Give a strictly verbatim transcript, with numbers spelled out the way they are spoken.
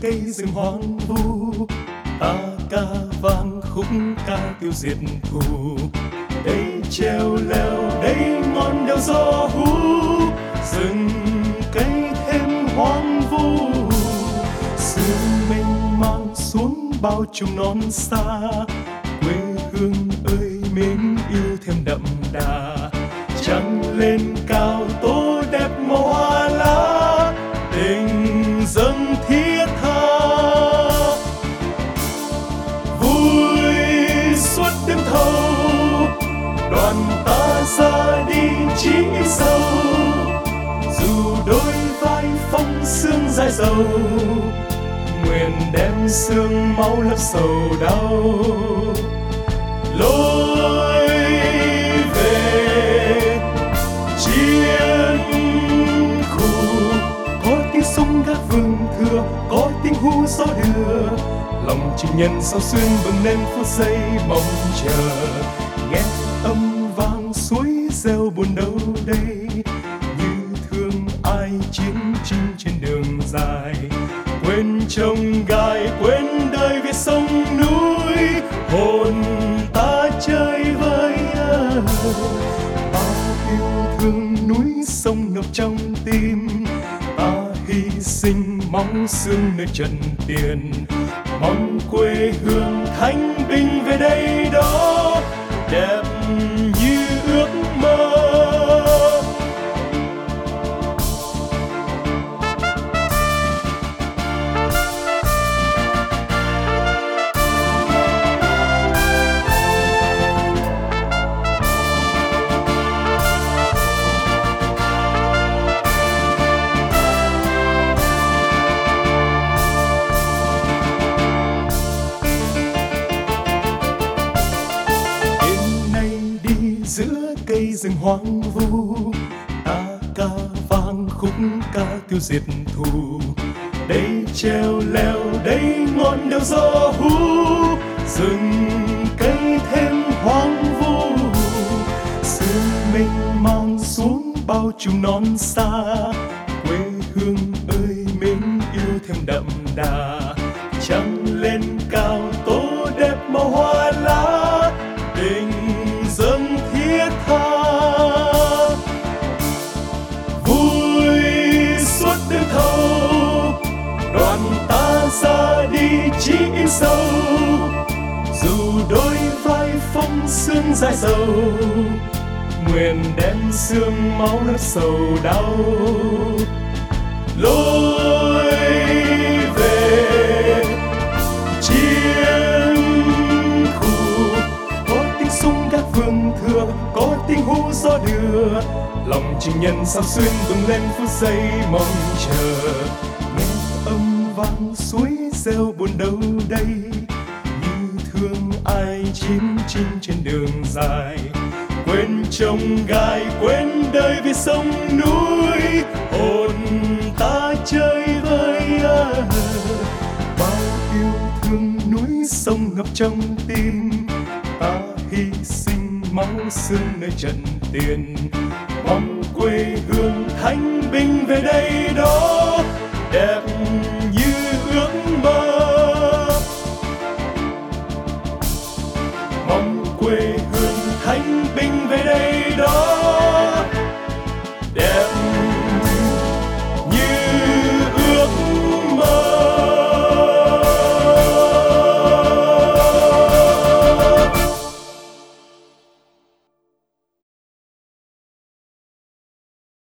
cây rừng hoang vu, ta ca vang khúc ca tiêu diệt thù. Đây treo leo, đây ngọn đèo gió hú, rừng cây thêm hoang vu. Sương mênh mang xuống bao trùm non xa, quê hương ơi mến yêu thêm đậm đà. Trăng lên cao tô đẹp màu hoa lá, tình dâng thiết tha. Vui suốt đêm thâu, đoàn ta ra đi chỉ sâu. Dù đôi vai phong sương dài dầu, nguyện đem sương máu lấp sầu đau. Lối về chiến khu, có tiếng súng gác vườn thưa, có tiếng hú gió đưa. Lòng chim nhân sao xuyên bừng lên phút giây mong chờ. Nghe âm vang suối reo buồn đâu đây, như thương ai chiến chinh trên đường dài. Quên chông gai quên đời vì sông núi, hồn ta chơi vơi. Ta yêu thương núi sông ngập trong tim, ta hy sinh mong xương nơi trần tiền. Mong quê hương thanh bình về đây đó, đẹp như ước mơ. Giữa cây rừng hoang vu, ta ca vang khúc ca tiêu diệt thù. Đây treo leo, đây ngọn đèo gió hú, rừng cây thêm hoang vu. Sương mênh mang xuống bao trùm non xa, quê hương ơi mến yêu thêm đậm đà. Trăng lên cao tô đẹp màu hoa lá, tình dâng thiết tha. Vui suốt đêm thâu, đoàn ta ra đi chỉ sâu. Dù đôi vai phong sương dài dầu, nguyện đem sương máu lấp sầu đau. Lối về chiến khu, có tiếng súng gác vườn thưa, có tiếng hú gió đưa. Lòng chim nhân sao xuyên bừng lên phút giây mong chờ. Nghe âm vang suối reo buồn đâu đây, như thương ai chiến chinh trên đường dài. Quên chông gai quên đời vì sông núi, hồn ta chơi vơi. Bao yêu thương núi sông ngập trong tim, ta hy sinh máu xương nơi trần tiền. Mong quê hương thanh bình về đây đó, đẹp